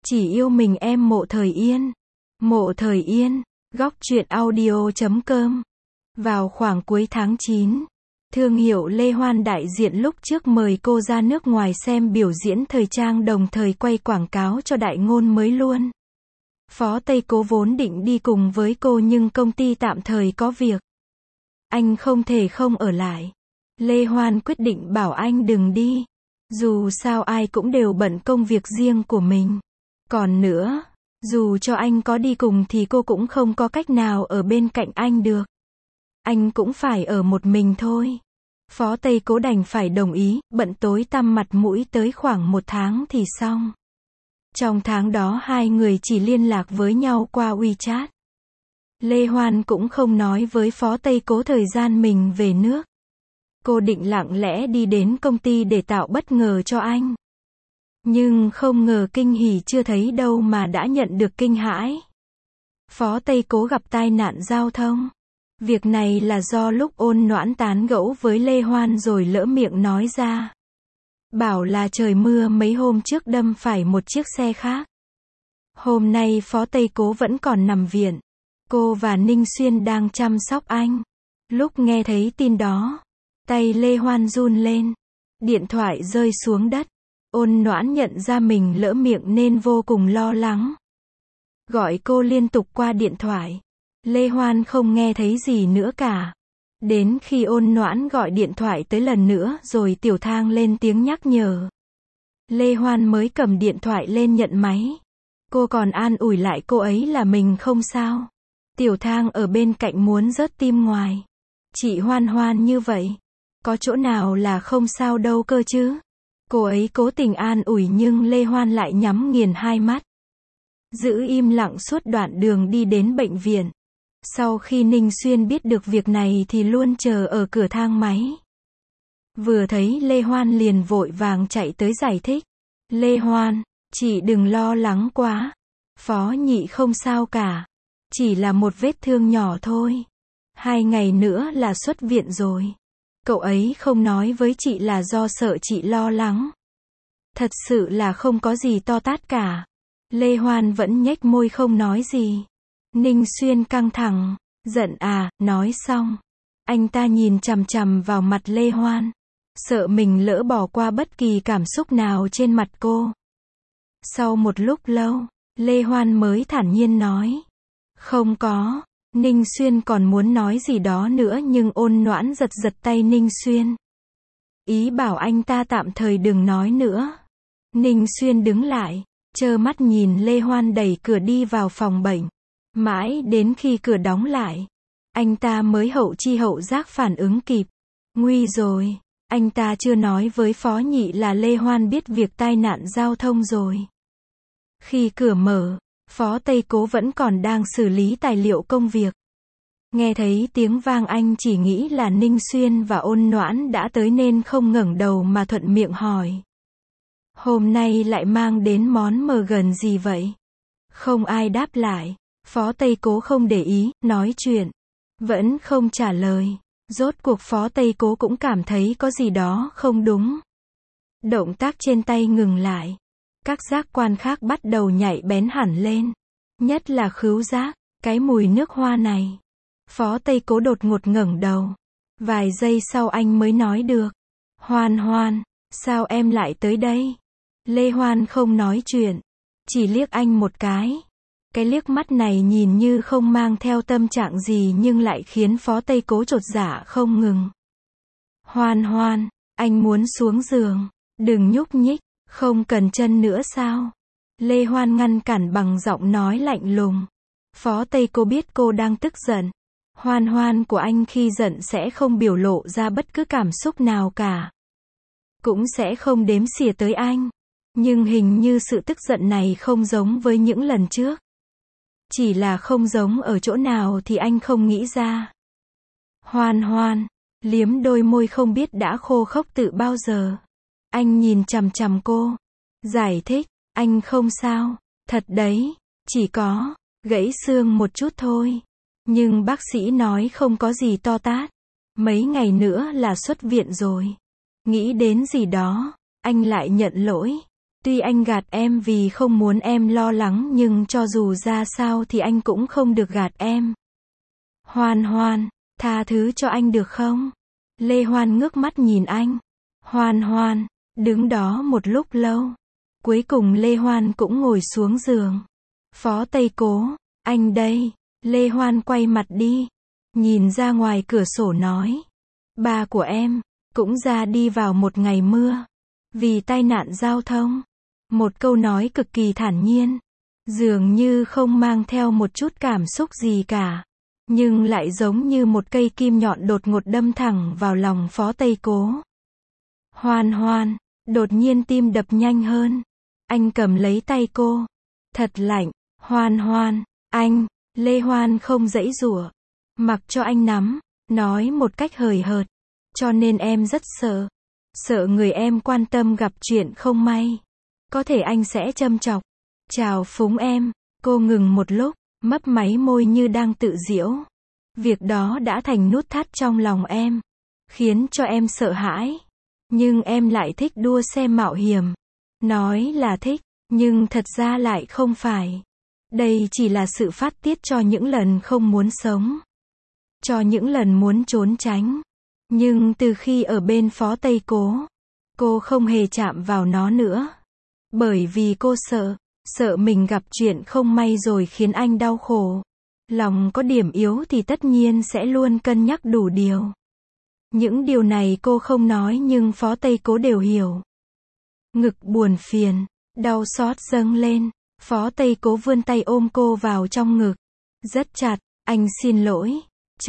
Chỉ yêu mình em Mộ Thời Yên. Mộ Thời Yên, góc truyện audio.com. Vào khoảng cuối tháng 9, thương hiệu Lê Hoan đại diện lúc trước mời cô ra nước ngoài xem biểu diễn thời trang đồng thời quay quảng cáo cho đại ngôn mới luôn. Phó Tây Cố vốn định đi cùng với cô nhưng công ty tạm thời có việc. Anh không thể không ở lại. Lê Hoan quyết định bảo anh đừng đi. Dù sao ai cũng đều bận công việc riêng của mình. Còn nữa, dù cho anh có đi cùng thì cô cũng không có cách nào ở bên cạnh anh được. Anh cũng phải ở một mình thôi. Phó Tây Cố đành phải đồng ý, bận tối tăm mặt mũi tới khoảng 1 tháng thì xong. Trong tháng đó hai người chỉ liên lạc với nhau qua WeChat. Lê Hoan cũng không nói với Phó Tây Cố thời gian mình về nước. Cô định lặng lẽ đi đến công ty để tạo bất ngờ cho anh. Nhưng không ngờ kinh hỉ chưa thấy đâu mà đã nhận được kinh hãi. Phó Tây Cố gặp tai nạn giao thông. Việc này là do lúc Ôn Noãn tán gẫu với Lê Hoan rồi lỡ miệng nói ra. Bảo là trời mưa mấy hôm trước đâm phải một chiếc xe khác. Hôm nay Phó Tây Cố vẫn còn nằm viện. Cô và Ninh Xuyên đang chăm sóc anh. Lúc nghe thấy tin đó, tay Lê Hoan run lên. Điện thoại rơi xuống đất. Ôn Noãn nhận ra mình lỡ miệng nên vô cùng lo lắng. Gọi cô liên tục qua điện thoại. Lê Hoan không nghe thấy gì nữa cả. Đến khi Ôn Noãn gọi điện thoại tới lần nữa rồi Tiểu Thang lên tiếng nhắc nhở. Lê Hoan mới cầm điện thoại lên nhận máy. Cô còn an ủi lại cô ấy là mình không sao. Tiểu Thang ở bên cạnh muốn rớt tim ngoài. Chị Hoan Hoan như vậy. Có chỗ nào là không sao đâu cơ chứ. Cô ấy cố tình an ủi nhưng Lê Hoan lại nhắm nghiền hai mắt. Giữ im lặng suốt đoạn đường đi đến bệnh viện. Sau khi Ninh Xuyên biết được việc này thì luôn chờ ở cửa thang máy. Vừa thấy Lê Hoan liền vội vàng chạy tới giải thích. Lê Hoan, chị đừng lo lắng quá. Phó nhị không sao cả. Chỉ là một vết thương nhỏ thôi. 2 ngày nữa là xuất viện rồi. Cậu ấy không nói với chị là do sợ chị lo lắng. Thật sự là không có gì to tát cả. Lê Hoan vẫn nhếch môi không nói gì. Ninh Xuyên căng thẳng. Giận à, nói xong. Anh ta nhìn chằm chằm vào mặt Lê Hoan. Sợ mình lỡ bỏ qua bất kỳ cảm xúc nào trên mặt cô. Sau một lúc lâu, Lê Hoan mới thản nhiên nói. Không có. Ninh Xuyên còn muốn nói gì đó nữa nhưng Ôn Noãn giật giật tay Ninh Xuyên. Ý bảo anh ta tạm thời đừng nói nữa. Ninh Xuyên đứng lại, trơ mắt nhìn Lê Hoan đẩy cửa đi vào phòng bệnh. Mãi đến khi cửa đóng lại, anh ta mới hậu chi hậu giác phản ứng kịp. Nguy rồi, anh ta chưa nói với Phó Nhị là Lê Hoan biết việc tai nạn giao thông rồi. Khi cửa mở, Phó Tây Cố vẫn còn đang xử lý tài liệu công việc. Nghe thấy tiếng vang anh chỉ nghĩ là Ninh Xuyên và Ôn Noãn đã tới nên không ngẩng đầu mà thuận miệng hỏi. Hôm nay lại mang đến món mờ gần gì vậy? Không ai đáp lại. Phó Tây Cố không để ý, nói chuyện. Vẫn không trả lời. Rốt cuộc Phó Tây Cố cũng cảm thấy có gì đó không đúng. Động tác trên tay ngừng lại. Các giác quan khác bắt đầu nhạy bén hẳn lên. Nhất là khứu giác, cái mùi nước hoa này. Phó Tây Cố đột ngột ngẩng đầu. Vài giây sau anh mới nói được. Hoan Hoan, sao em lại tới đây? Lê Hoan không nói chuyện. Chỉ liếc anh một cái. Cái liếc mắt này nhìn như không mang theo tâm trạng gì nhưng lại khiến Phó Tây Cố chột dạ không ngừng. Hoan Hoan, anh muốn xuống giường. Đừng nhúc nhích. Không cần chân nữa sao? Lê Hoan ngăn cản bằng giọng nói lạnh lùng. Phó Tây Cố biết cô đang tức giận. Hoan Hoan của anh khi giận sẽ không biểu lộ ra bất cứ cảm xúc nào cả. Cũng sẽ không đếm xỉa tới anh. Nhưng hình như sự tức giận này không giống với những lần trước. Chỉ là không giống ở chỗ nào thì anh không nghĩ ra. Hoan Hoan, liếm đôi môi không biết đã khô khốc từ bao giờ. Anh nhìn chằm chằm cô. Giải thích, anh không sao. Thật đấy, chỉ có gãy xương một chút thôi. Nhưng bác sĩ nói không có gì to tát. Mấy ngày nữa là xuất viện rồi. Nghĩ đến gì đó, anh lại nhận lỗi. Tuy anh gạt em vì không muốn em lo lắng nhưng cho dù ra sao thì anh cũng không được gạt em. Hoan Hoan, tha thứ cho anh được không? Lê Hoan ngước mắt nhìn anh. Hoan Hoan, đứng đó một lúc lâu. Cuối cùng Lê Hoan cũng ngồi xuống giường. Phó Tây Cố, anh đây. Lê Hoan quay mặt đi. Nhìn ra ngoài cửa sổ nói. Ba của em, cũng ra đi vào một ngày mưa. Vì tai nạn giao thông. Một câu nói cực kỳ thản nhiên. Dường như không mang theo một chút cảm xúc gì cả. Nhưng lại giống như một cây kim nhọn đột ngột đâm thẳng vào lòng Phó Tây Cố. Hoan Hoan, đột nhiên tim đập nhanh hơn. Anh cầm lấy tay cô. Thật lạnh. Hoan Hoan, anh. Lê Hoan không giãy giụa. Mặc cho anh nắm. Nói một cách hời hợt. Cho nên em rất sợ. Sợ người em quan tâm gặp chuyện không may. Có thể anh sẽ châm chọc. Chào phúng em. Cô ngừng một lúc. Mấp máy môi như đang tự giễu. Việc đó đã thành nút thắt trong lòng em. Khiến cho em sợ hãi. Nhưng em lại thích đua xe mạo hiểm. Nói là thích. Nhưng thật ra lại không phải. Đây chỉ là sự phát tiết cho những lần không muốn sống. Cho những lần muốn trốn tránh. Nhưng từ khi ở bên Phó Tây Cố, cô không hề chạm vào nó nữa. Bởi vì cô sợ. Sợ mình gặp chuyện không may rồi khiến anh đau khổ. Lòng có điểm yếu thì tất nhiên sẽ luôn cân nhắc đủ điều. Những điều này cô không nói nhưng Phó Tây Cố đều hiểu. Ngực buồn phiền, đau xót dâng lên. Phó Tây Cố vươn tay ôm cô vào trong ngực. Rất chặt, anh xin lỗi.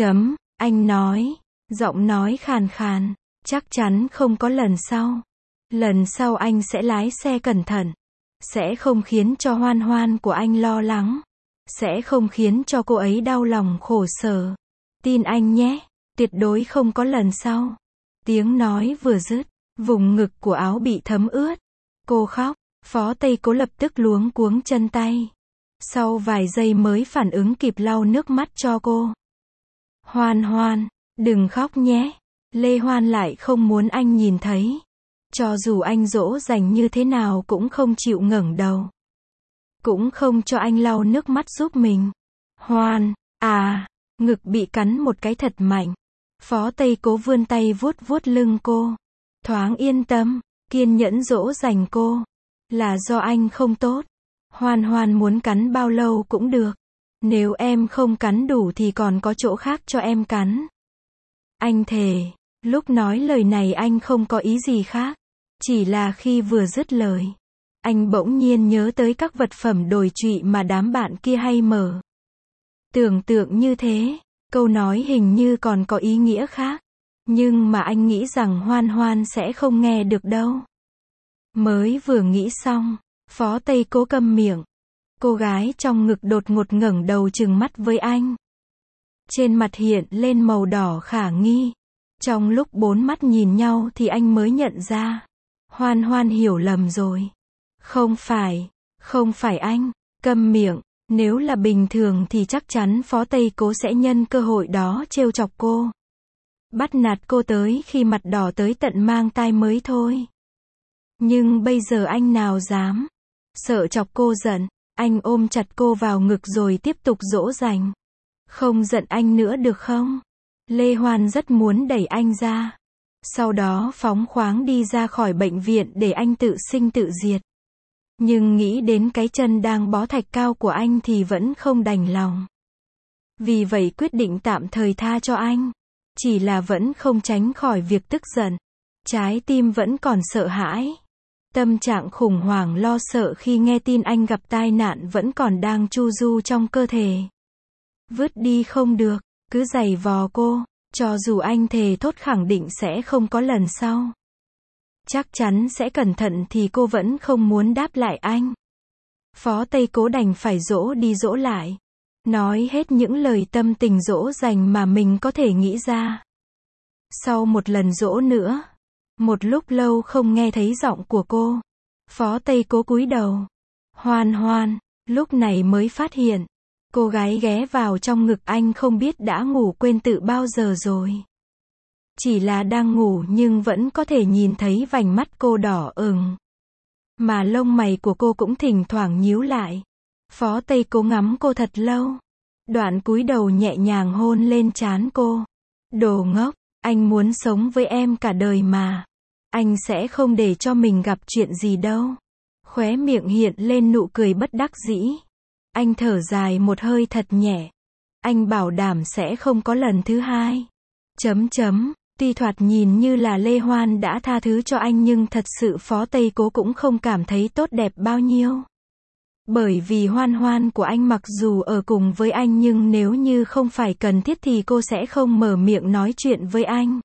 Anh nói. Giọng nói khàn khàn. Chắc chắn không có lần sau. Lần sau anh sẽ lái xe cẩn thận. Sẽ không khiến cho Hoan Hoan của anh lo lắng. Sẽ không khiến cho cô ấy đau lòng khổ sở. Tin anh nhé. Tuyệt đối không có lần sau. Tiếng nói vừa dứt. Vùng ngực của áo bị thấm ướt. Cô khóc. Phó Tây Cố lập tức luống cuống chân tay. Sau vài giây mới phản ứng kịp lau nước mắt cho cô. Hoan Hoan, đừng khóc nhé. Lê Hoan lại không muốn anh nhìn thấy. Cho dù anh dỗ dành như thế nào cũng không chịu ngẩng đầu. Cũng không cho anh lau nước mắt giúp mình. Hoan, ngực bị cắn một cái thật mạnh. Phó Tây Cố vươn tay vuốt vuốt lưng cô. Thoáng yên tâm, kiên nhẫn dỗ dành cô. Là do anh không tốt. Hoan Hoan muốn cắn bao lâu cũng được. Nếu em không cắn đủ thì còn có chỗ khác cho em cắn. Anh thề. Lúc nói lời này anh không có ý gì khác. Chỉ là khi vừa dứt lời. Anh bỗng nhiên nhớ tới các vật phẩm đồi trụy mà đám bạn kia hay mở. Tưởng tượng như thế. Câu nói hình như còn có ý nghĩa khác. Nhưng mà anh nghĩ rằng Hoan Hoan sẽ không nghe được đâu. Mới vừa nghĩ xong. Phó Tây Cố câm miệng. Cô gái trong ngực đột ngột ngẩng đầu trừng mắt với anh. Trên mặt hiện lên màu đỏ khả nghi. Trong lúc bốn mắt nhìn nhau thì anh mới nhận ra. Hoan Hoan hiểu lầm rồi. Không phải anh. Câm miệng. Nếu là bình thường thì chắc chắn Phó Tây Cố sẽ nhân cơ hội đó trêu chọc cô. Bắt nạt cô tới khi mặt đỏ tới tận mang tai mới thôi. Nhưng bây giờ anh nào dám. Sợ chọc cô giận. Anh ôm chặt cô vào ngực rồi tiếp tục dỗ dành. Không giận anh nữa được không? Lê Hoan rất muốn đẩy anh ra. Sau đó phóng khoáng đi ra khỏi bệnh viện để anh tự sinh tự diệt. Nhưng nghĩ đến cái chân đang bó thạch cao của anh thì vẫn không đành lòng. Vì vậy quyết định tạm thời tha cho anh. Chỉ là vẫn không tránh khỏi việc tức giận. Trái tim vẫn còn sợ hãi. Tâm trạng khủng hoảng lo sợ khi nghe tin anh gặp tai nạn vẫn còn đang chu du trong cơ thể. Vứt đi không được, cứ giày vò cô, cho dù anh thề thốt khẳng định sẽ không có lần sau. Chắc chắn sẽ cẩn thận thì cô vẫn không muốn đáp lại anh. Phó Tây Cố đành phải dỗ đi dỗ lại. Nói hết những lời tâm tình dỗ dành mà mình có thể nghĩ ra. Sau một lần dỗ nữa. Một lúc lâu không nghe thấy giọng của cô. Phó Tây Cố cúi đầu. Hoan Hoan, lúc này mới phát hiện. Cô gái ghé vào trong ngực anh không biết đã ngủ quên từ bao giờ rồi. Chỉ là đang ngủ nhưng vẫn có thể nhìn thấy vành mắt cô đỏ ửng. Mà lông mày của cô cũng thỉnh thoảng nhíu lại. Phó Tây Cố ngắm cô thật lâu. Đoạn cúi đầu nhẹ nhàng hôn lên trán cô. Đồ ngốc, anh muốn sống với em cả đời mà. Anh sẽ không để cho mình gặp chuyện gì đâu. Khóe miệng hiện lên nụ cười bất đắc dĩ. Anh thở dài một hơi thật nhẹ. Anh bảo đảm sẽ không có lần thứ hai. Tuy thoạt nhìn như là Lê Hoan đã tha thứ cho anh nhưng thật sự Phó Tây Cố cũng không cảm thấy tốt đẹp bao nhiêu. Bởi vì Hoan Hoan của anh mặc dù ở cùng với anh nhưng nếu như không phải cần thiết thì cô sẽ không mở miệng nói chuyện với anh.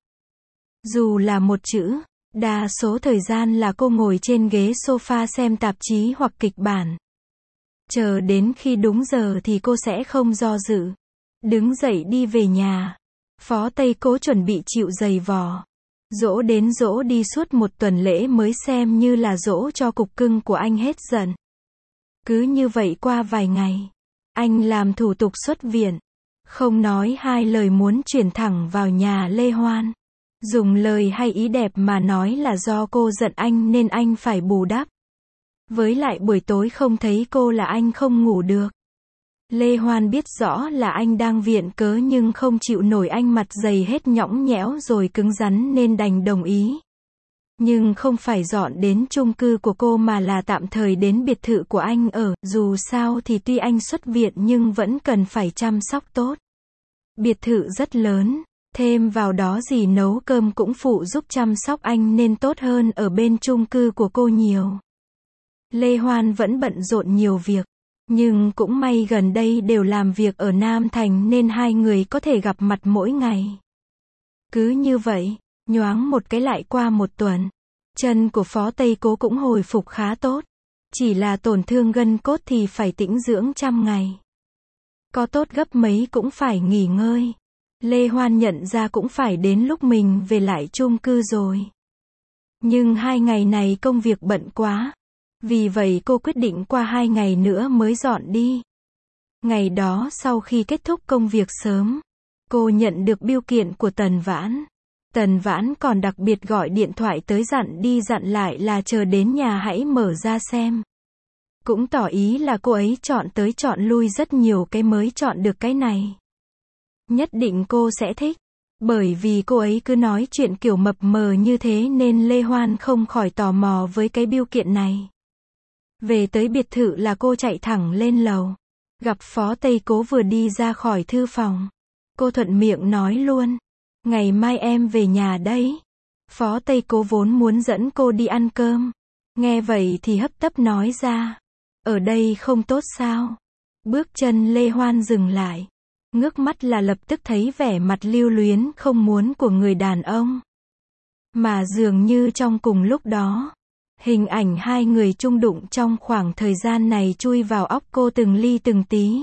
Dù là một chữ, đa số thời gian là cô ngồi trên ghế sofa xem tạp chí hoặc kịch bản. Chờ đến khi đúng giờ thì cô sẽ không do dự. Đứng dậy đi về nhà. Phó Tây Cố chuẩn bị chịu giày vò. Dỗ đến dỗ đi suốt một tuần lễ mới xem như là dỗ cho cục cưng của anh hết giận. Cứ như vậy qua vài ngày, anh làm thủ tục xuất viện. Không nói hai lời muốn chuyển thẳng vào nhà Lê Hoan. Dùng lời hay ý đẹp mà nói là do cô giận anh nên anh phải bù đắp. Với lại buổi tối không thấy cô là anh không ngủ được. Lê Hoan biết rõ là anh đang viện cớ nhưng không chịu nổi anh mặt dày hết nhõng nhẽo rồi cứng rắn nên đành đồng ý. Nhưng không phải dọn đến chung cư của cô mà là tạm thời đến biệt thự của anh ở, dù sao thì tuy anh xuất viện nhưng vẫn cần phải chăm sóc tốt. Biệt thự rất lớn, thêm vào đó dì nấu cơm cũng phụ giúp chăm sóc anh nên tốt hơn ở bên chung cư của cô nhiều. Lê Hoan vẫn bận rộn nhiều việc, nhưng cũng may gần đây đều làm việc ở Nam Thành nên hai người có thể gặp mặt mỗi ngày. Cứ như vậy, nhoáng một cái lại qua một tuần. Chân của Phó Tây Cố cũng hồi phục khá tốt. Chỉ là tổn thương gân cốt thì phải tĩnh dưỡng 100 ngày. Có tốt gấp mấy cũng phải nghỉ ngơi. Lê Hoan nhận ra cũng phải đến lúc mình về lại chung cư rồi. Nhưng 2 ngày này công việc bận quá. Vì vậy cô quyết định qua 2 ngày nữa mới dọn đi. Ngày đó sau khi kết thúc công việc sớm, cô nhận được bưu kiện của Tần Vãn. Tần Vãn còn đặc biệt gọi điện thoại tới dặn đi dặn lại là chờ đến nhà hãy mở ra xem. Cũng tỏ ý là cô ấy chọn tới chọn lui rất nhiều cái mới chọn được cái này. Nhất định cô sẽ thích. Bởi vì cô ấy cứ nói chuyện kiểu mập mờ như thế nên Lê Hoan không khỏi tò mò với cái bưu kiện này. Về tới biệt thự là cô chạy thẳng lên lầu. Gặp Phó Tây Cố vừa đi ra khỏi thư phòng. Cô thuận miệng nói luôn. Ngày mai em về nhà đấy. Phó Tây Cố vốn muốn dẫn cô đi ăn cơm. Nghe vậy thì hấp tấp nói ra. Ở đây không tốt sao? Bước chân Lê Hoan dừng lại. Ngước mắt là lập tức thấy vẻ mặt lưu luyến không muốn của người đàn ông. Mà dường như trong cùng lúc đó, hình ảnh hai người chung đụng trong khoảng thời gian này chui vào óc cô từng ly từng tí.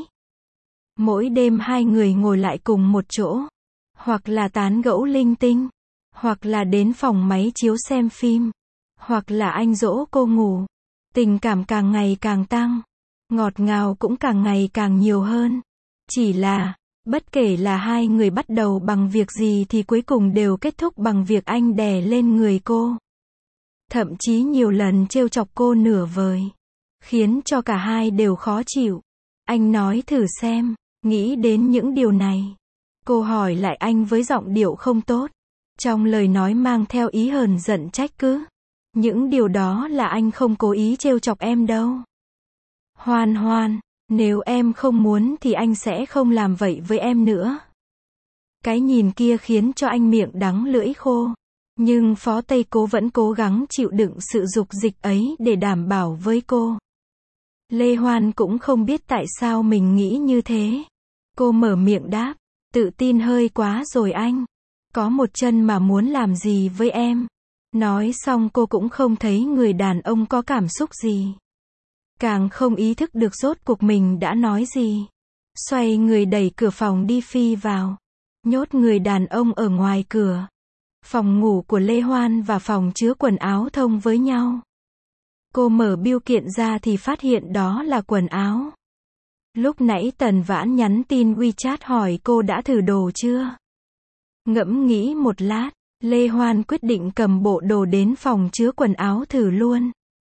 Mỗi đêm hai người ngồi lại cùng một chỗ. Hoặc là tán gẫu linh tinh. Hoặc là đến phòng máy chiếu xem phim. Hoặc là anh dỗ cô ngủ. Tình cảm càng ngày càng tăng. Ngọt ngào cũng càng ngày càng nhiều hơn. Chỉ là, bất kể là hai người bắt đầu bằng việc gì thì cuối cùng đều kết thúc bằng việc anh đè lên người cô. Thậm chí nhiều lần trêu chọc cô nửa vời. Khiến cho cả hai đều khó chịu. Anh nói thử xem, nghĩ đến những điều này. Cô hỏi lại anh với giọng điệu không tốt. Trong lời nói mang theo ý hờn giận trách cứ. Những điều đó là anh không cố ý trêu chọc em đâu. Hoan Hoan, nếu em không muốn thì anh sẽ không làm vậy với em nữa. Cái nhìn kia khiến cho anh miệng đắng lưỡi khô. Nhưng Phó Tây Cố vẫn cố gắng chịu đựng sự dục dịch ấy để đảm bảo với cô. Lê Hoan cũng không biết tại sao mình nghĩ như thế. Cô mở miệng đáp. Tự tin hơi quá rồi anh. Có một chân mà muốn làm gì với em. Nói xong cô cũng không thấy người đàn ông có cảm xúc gì. Càng không ý thức được rốt cuộc mình đã nói gì. Xoay người đẩy cửa phòng đi phi vào. Nhốt người đàn ông ở ngoài cửa. Phòng ngủ của Lê Hoan và phòng chứa quần áo thông với nhau. Cô mở bưu kiện ra thì phát hiện đó là quần áo. Lúc nãy Tần Vãn nhắn tin WeChat hỏi cô đã thử đồ chưa. Ngẫm nghĩ một lát, Lê Hoan quyết định cầm bộ đồ đến phòng chứa quần áo thử luôn.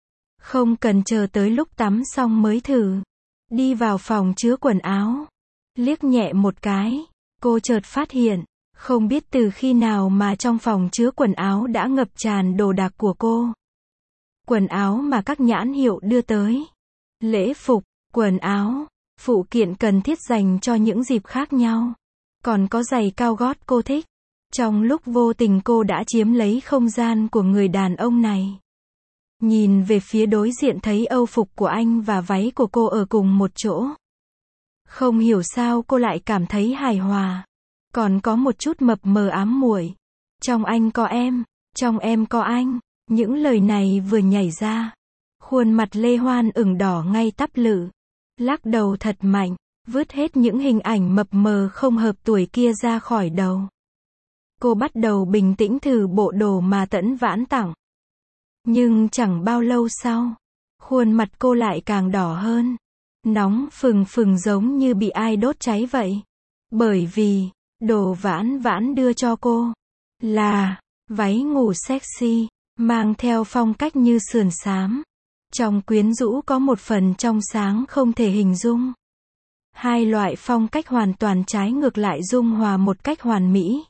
Không cần chờ tới lúc tắm xong mới thử. Đi vào phòng chứa quần áo. Liếc nhẹ một cái. Cô chợt phát hiện. Không biết từ khi nào mà trong phòng chứa quần áo đã ngập tràn đồ đạc của cô. Quần áo mà các nhãn hiệu đưa tới. Lễ phục, quần áo, phụ kiện cần thiết dành cho những dịp khác nhau. Còn có giày cao gót cô thích. Trong lúc vô tình cô đã chiếm lấy không gian của người đàn ông này. Nhìn về phía đối diện thấy âu phục của anh và váy của cô ở cùng một chỗ. Không hiểu sao cô lại cảm thấy hài hòa. Còn có một chút mập mờ ám muội. Trong anh có em, trong em có anh. Những lời này vừa nhảy ra. Khuôn mặt Lê Hoan ửng đỏ ngay tắp lự. Lắc đầu thật mạnh, vứt hết những hình ảnh mập mờ không hợp tuổi kia ra khỏi đầu. Cô bắt đầu bình tĩnh thử bộ đồ mà Tẫn Vãn tặng. Nhưng chẳng bao lâu sau, khuôn mặt cô lại càng đỏ hơn. Nóng phừng phừng giống như bị ai đốt cháy vậy. Bởi vì, đồ Vãn Vãn đưa cho cô là váy ngủ sexy, mang theo phong cách như sườn xám. Trong quyến rũ có một phần trong sáng không thể hình dung. Hai loại phong cách hoàn toàn trái ngược lại dung hòa một cách hoàn mỹ.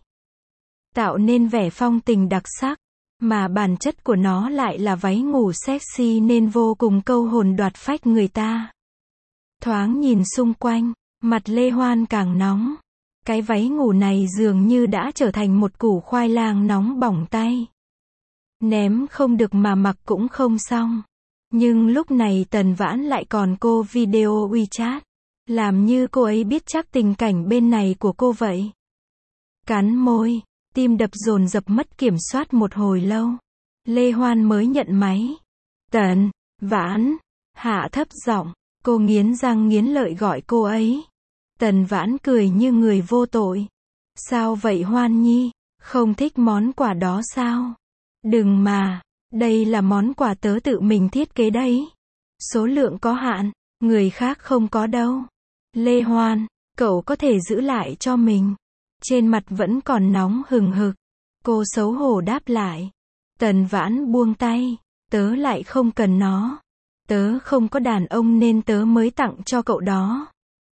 Tạo nên vẻ phong tình đặc sắc. Mà bản chất của nó lại là váy ngủ sexy nên vô cùng câu hồn đoạt phách người ta. Thoáng nhìn xung quanh, mặt Lê Hoan càng nóng. Cái váy ngủ này dường như đã trở thành một củ khoai lang nóng bỏng tay. Ném không được mà mặc cũng không xong. Nhưng lúc này Tần Vãn lại còn cô video WeChat. Làm như cô ấy biết chắc tình cảnh bên này của cô vậy. Cắn môi, tim đập dồn dập mất kiểm soát một hồi lâu. Lê Hoan mới nhận máy. Tần Vãn, hạ thấp giọng, cô nghiến răng nghiến lợi gọi cô ấy. Tần Vãn cười như người vô tội. Sao vậy Hoan Nhi, không thích món quà đó sao? Đừng mà, đây là món quà tớ tự mình thiết kế đấy. Số lượng có hạn, người khác không có đâu. Lê Hoan, cậu có thể giữ lại cho mình. Trên mặt vẫn còn nóng hừng hực. Cô xấu hổ đáp lại. Tần Vãn buông tay. Tớ lại không cần nó. Tớ không có đàn ông nên tớ mới tặng cho cậu đó.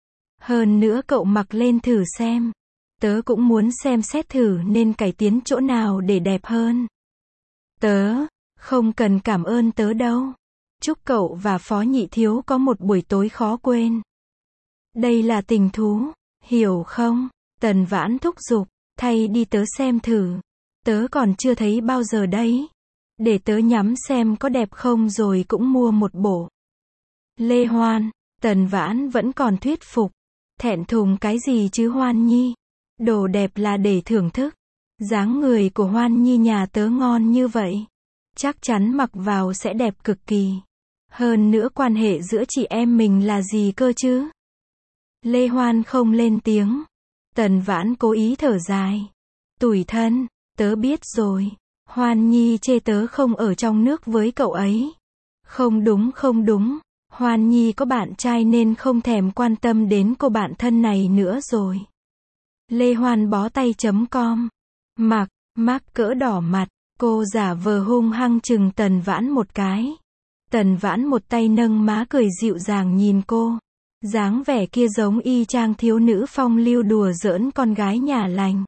Hơn nữa cậu mặc lên thử xem. Tớ cũng muốn xem xét thử nên cải tiến chỗ nào để đẹp hơn. Tớ không cần cảm ơn tớ đâu. Chúc cậu và Phó Nhị Thiếu có một buổi tối khó quên. Đây là tình thú, hiểu không? Tần Vãn thúc giục, thay đi tớ xem thử. Tớ còn chưa thấy bao giờ đấy. Để tớ nhắm xem có đẹp không rồi cũng mua một bộ. Lê Hoan, Tần Vãn vẫn còn thuyết phục. Thẹn thùng cái gì chứ Hoan Nhi? Đồ đẹp là để thưởng thức. Dáng người của Hoan Nhi nhà tớ ngon như vậy. Chắc chắn mặc vào sẽ đẹp cực kỳ. Hơn nữa quan hệ giữa chị em mình là gì cơ chứ? Lê Hoan không lên tiếng. Tần Vãn cố ý thở dài. Tủi thân, tớ biết rồi. Hoan Nhi chê tớ không ở trong nước với cậu ấy. Không đúng không đúng. Hoan Nhi có bạn trai nên không thèm quan tâm đến cô bạn thân này nữa rồi. Lê Hoan bó tay.com. Mắc cỡ đỏ mặt. Cô giả vờ hung hăng chừng Tần Vãn một cái. Tần Vãn một tay nâng má cười dịu dàng nhìn cô. Dáng vẻ kia giống y chang thiếu nữ phong lưu đùa giỡn con gái nhà lành.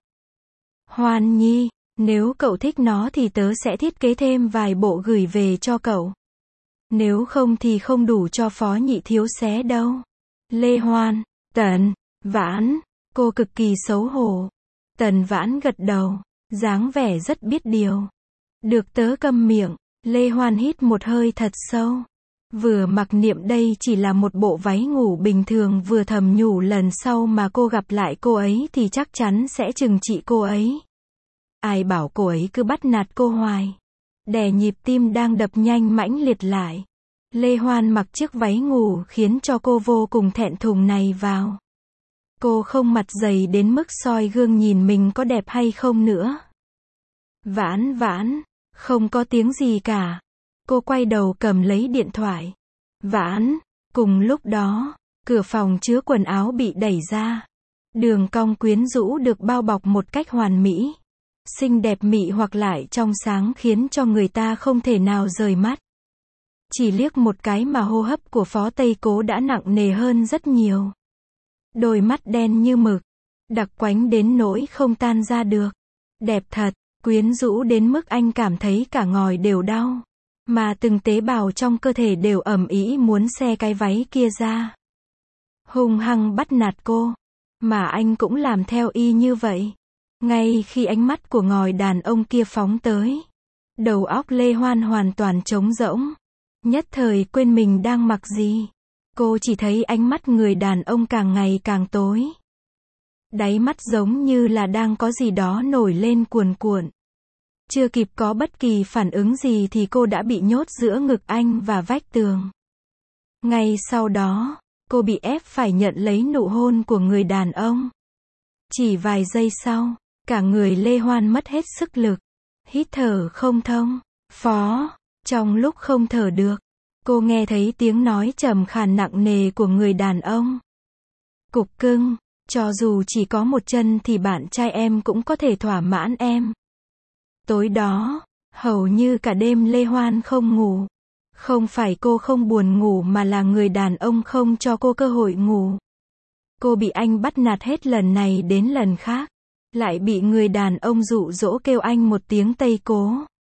Hoan Nhi, nếu cậu thích nó thì tớ sẽ thiết kế thêm vài bộ gửi về cho cậu. Nếu không thì không đủ cho Phó Nhị Thiếu xé đâu. Lê Hoan, Tần Vãn, cô cực kỳ xấu hổ. Tần Vãn gật đầu, dáng vẻ rất biết điều. Được tớ câm miệng. Lê Hoan hít một hơi thật sâu. Vừa mặc niệm đây chỉ là một bộ váy ngủ bình thường, vừa thầm nhủ lần sau mà cô gặp lại cô ấy thì chắc chắn sẽ trừng trị cô ấy. Ai bảo cô ấy cứ bắt nạt cô hoài. Đè nhịp tim đang đập nhanh mãnh liệt lại. Lê Hoan mặc chiếc váy ngủ khiến cho cô vô cùng thẹn thùng này vào. Cô không mặt dày đến mức soi gương nhìn mình có đẹp hay không nữa. Vãn Vãn, không có tiếng gì cả. Cô quay đầu cầm lấy điện thoại. Vãn, cùng lúc đó, cửa phòng chứa quần áo bị đẩy ra. Đường cong quyến rũ được bao bọc một cách hoàn mỹ. Xinh đẹp mị hoặc lại trong sáng khiến cho người ta không thể nào rời mắt. Chỉ liếc một cái mà hô hấp của Phó Tây Cố đã nặng nề hơn rất nhiều. Đôi mắt đen như mực, đặc quánh đến nỗi không tan ra được. Đẹp thật, quyến rũ đến mức anh cảm thấy cả ngòi đều đau. Mà từng tế bào trong cơ thể đều ầm ĩ muốn xé cái váy kia ra. Hung hăng bắt nạt cô. Mà anh cũng làm theo y như vậy. Ngay khi ánh mắt của ngòi đàn ông kia phóng tới, đầu óc Lê Hoan hoàn toàn trống rỗng. Nhất thời quên mình đang mặc gì. Cô chỉ thấy ánh mắt người đàn ông càng ngày càng tối. Đáy mắt giống như là đang có gì đó nổi lên cuồn cuộn. Chưa kịp có bất kỳ phản ứng gì thì cô đã bị nhốt giữa ngực anh và vách tường. Ngay sau đó, cô bị ép phải nhận lấy nụ hôn của người đàn ông. Chỉ vài giây sau, cả người Lê Hoan mất hết sức lực. Hít thở không thông. Phó, trong lúc không thở được, cô nghe thấy tiếng nói trầm khàn nặng nề của người đàn ông. Cục cưng, cho dù chỉ có một chân thì bạn trai em cũng có thể thỏa mãn em. Tối đó, hầu như cả đêm Lê Hoan không ngủ. Không phải cô không buồn ngủ mà là người đàn ông không cho cô cơ hội ngủ. Cô bị anh bắt nạt hết lần này đến lần khác. Lại bị người đàn ông dụ dỗ kêu anh một tiếng Tây Cố.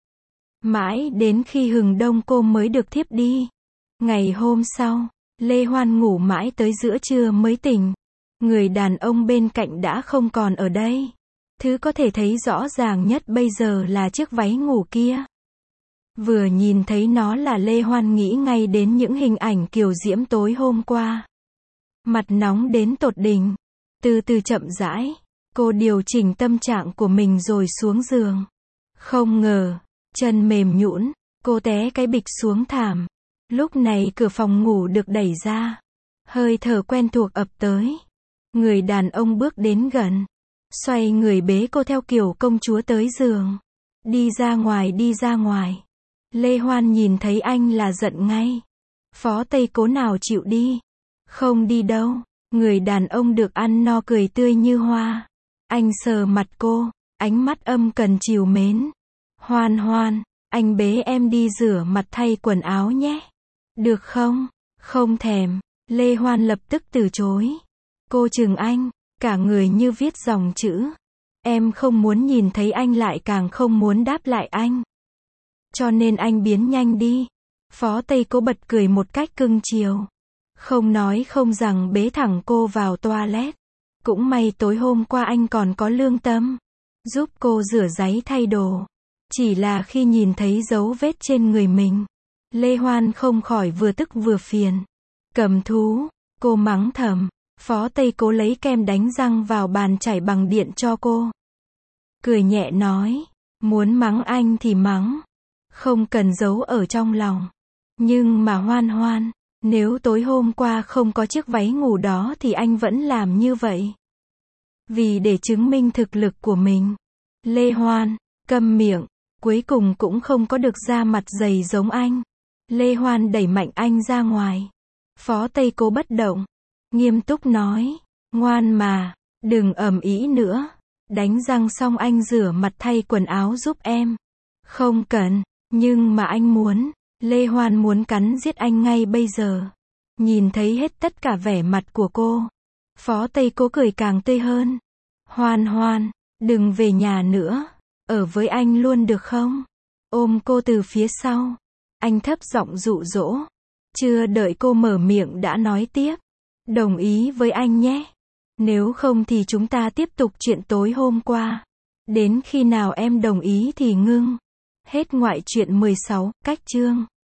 Mãi đến khi hừng đông cô mới được thiếp đi. Ngày hôm sau, Lê Hoan ngủ mãi tới giữa trưa mới tỉnh. Người đàn ông bên cạnh đã không còn ở đây. Thứ có thể thấy rõ ràng nhất bây giờ là chiếc váy ngủ kia. Vừa nhìn thấy nó là Lê Hoan nghĩ ngay đến những hình ảnh kiều diễm tối hôm qua. Mặt nóng đến tột đỉnh. Từ từ chậm rãi, cô điều chỉnh tâm trạng của mình rồi xuống giường. Không ngờ, chân mềm nhũn, cô té cái bịch xuống thảm. Lúc này cửa phòng ngủ được đẩy ra. Hơi thở quen thuộc ập tới. Người đàn ông bước đến gần. Xoay người bế cô theo kiểu công chúa tới giường. Đi ra ngoài, đi ra ngoài. Lê Hoan nhìn thấy anh là giận ngay. Phó Tây Cố nào chịu đi. Không đi đâu. Người đàn ông được ăn no cười tươi như hoa. Anh sờ mặt cô, ánh mắt âm cần trìu mến. Hoan Hoan, anh bế em đi rửa mặt thay quần áo nhé. Được không? Không thèm. Lê Hoan lập tức từ chối. Cô chừng anh, cả người như viết dòng chữ. Em không muốn nhìn thấy anh lại càng không muốn đáp lại anh. Cho nên anh biến nhanh đi. Phó Tây Cố bật cười một cách cưng chiều. Không nói không rằng bế thẳng cô vào toilet. Cũng may tối hôm qua anh còn có lương tâm. Giúp cô rửa ráy thay đồ. Chỉ là khi nhìn thấy dấu vết trên người mình, Lê Hoan không khỏi vừa tức vừa phiền. Cầm thú, cô mắng thầm. Phó Tây Cố lấy kem đánh răng vào bàn chải bằng điện cho cô. Cười nhẹ nói, muốn mắng anh thì mắng. Không cần giấu ở trong lòng. Nhưng mà Hoan Hoan, nếu tối hôm qua không có chiếc váy ngủ đó thì anh vẫn làm như vậy. Vì để chứng minh thực lực của mình. Lê Hoan, câm miệng, cuối cùng cũng không có được da mặt dày giống anh. Lê Hoan đẩy mạnh anh ra ngoài. Phó Tây Cố bất động. Nghiêm túc nói, ngoan mà, đừng ầm ĩ nữa. Đánh răng xong anh rửa mặt thay quần áo giúp em. Không cần, nhưng mà anh muốn. Lê Hoan muốn cắn giết anh ngay bây giờ. Nhìn thấy hết tất cả vẻ mặt của cô. Phó Tây Cố cười càng tươi hơn. Hoan Hoan, đừng về nhà nữa. Ở với anh luôn được không? Ôm cô từ phía sau. Anh thấp giọng dụ dỗ. Chưa đợi cô mở miệng đã nói tiếp. Đồng ý với anh nhé. Nếu không thì chúng ta tiếp tục chuyện tối hôm qua. Đến khi nào em đồng ý thì ngưng. Hết ngoại truyện 16, cách chương.